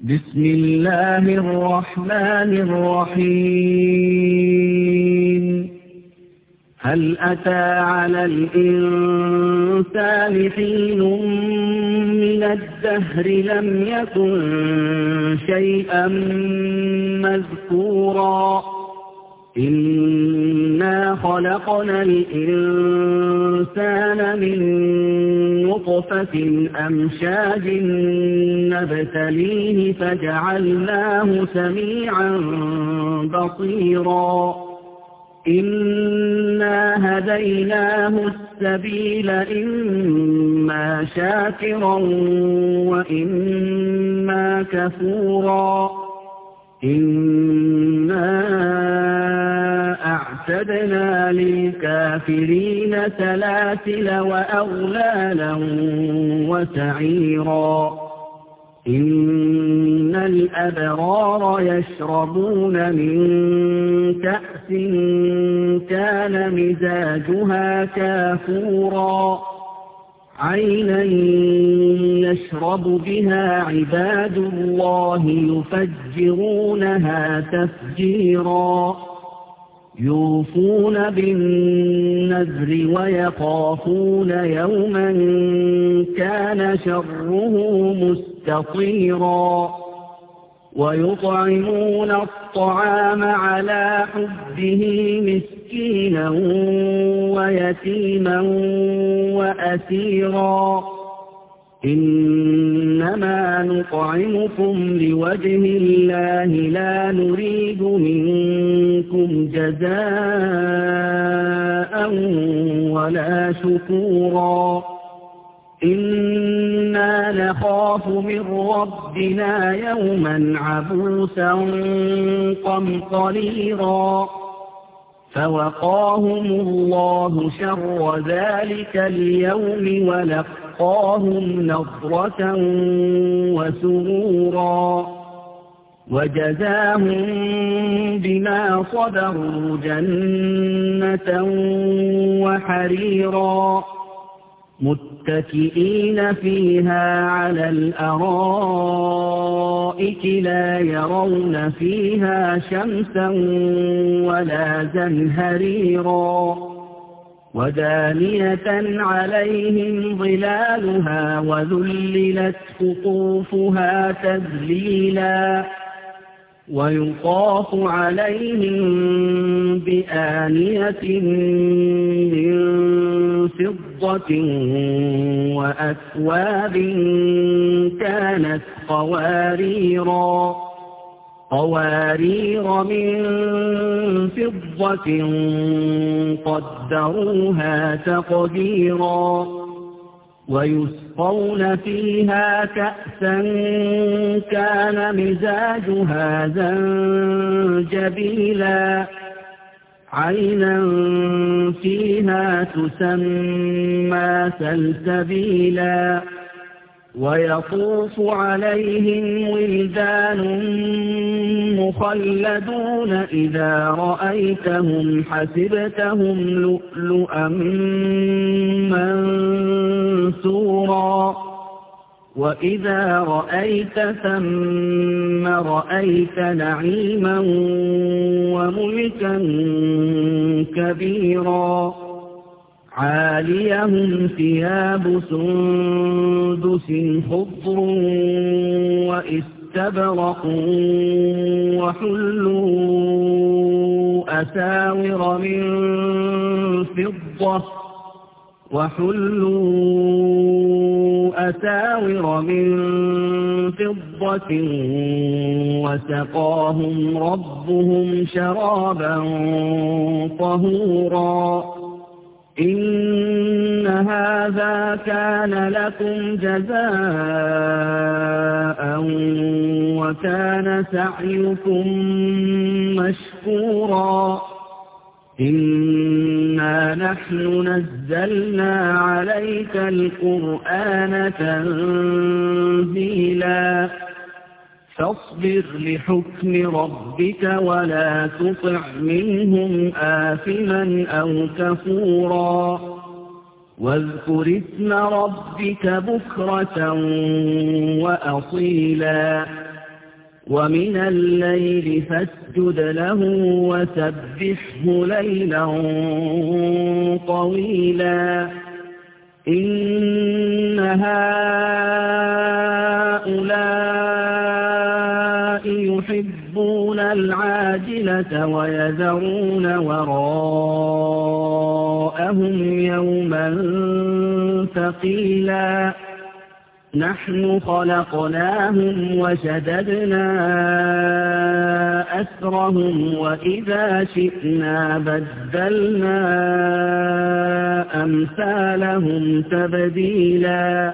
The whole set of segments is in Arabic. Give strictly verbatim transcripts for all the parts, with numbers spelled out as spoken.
بسم الله الرحمن الرحيم هل أتى على الإنسان حين من الدهر لم يكن شيئا مذكورا إنا خلقنا الإنسان من نطفة أمشاج نبتليه فجعلناه سميعا بصيرا إنا هديناه السبيل إما شاكرا وإما كفورا إنا أعتدنا للكافرين سلاسل وأغلالا وسعيرا إن الأبرار يشربون من كأس كان مزاجها كافورا عينا يشرب بها عباد الله يفجرونها تفجيرا يوفون بالنذر ويخافون يوما كان شره مستطيرا ويطعمون الطعام على حبه مسكينا ويتيما وأسيرا إنما نطعمكم لوجه الله لا نريد منكم جزاء ولا شكورا إنا نخاف من ربنا يوما عبوسا قمطريرا فوقاهم الله شر ذلك اليوم ولقاهم نضرة وسرورا وجزاهم بما صبروا جنة وحريرا متكئين فيها على الأرائك لا يرون فيها شمسا ولا زمهريرا ودانية عليهم ظلالها وذللت قطوفها تذليلا ويطاف عليهم بآنية من فضة وأكواب كانت قواريرا قوارير من فضة قدروها تقديرا ويسقون فيها كأسا كان مزاجها زنجبيلا عينا فيها تسمى سلسبيلا ويطوف عليهم ولدان مخلدون إذا رأيتهم حسبتهم لؤلؤا منثورا وإذا رأيت ثم رأيت نعيما وملكا كبيرا عاليهم ثياب سندس خضر واستبرق وحلوا أساور من فضة وحلوا أساور من فضة وسقاهم ربهم شرابا طهورا إن هذا كان لكم جزاء وكان سعيكم مشكورا إنا نحن نزلنا عليك القرآن تنزيلا فاصبر لحكم ربك ولا تطع منهم آثما أو كفورا واذكر اسم ربك بكرة وأصيلا ومن الليل فاسجد له وسبحه ليلا طويلا إن هؤلاء يحبون العاجلة ويذرون وراءهم يوما ثقيلا نحن خلقناهم وشددنا أسرهم وإذا شئنا بدلنا أمثالهم تبديلا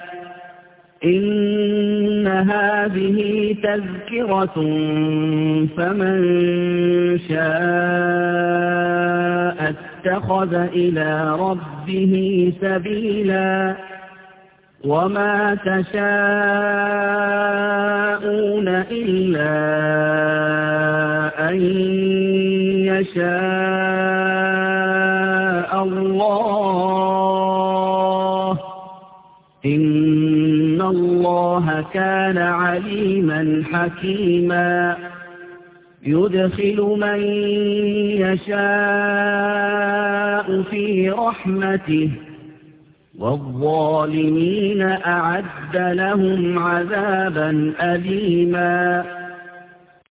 إن هذه تذكرة فمن شاء اتخذ إلى ربه سبيلا وما تشاءون إلا أن يشاء الله إن الله كان عليما حكيما يدخل من يشاء في رحمته والظالمين أعد لهم عذابا أليما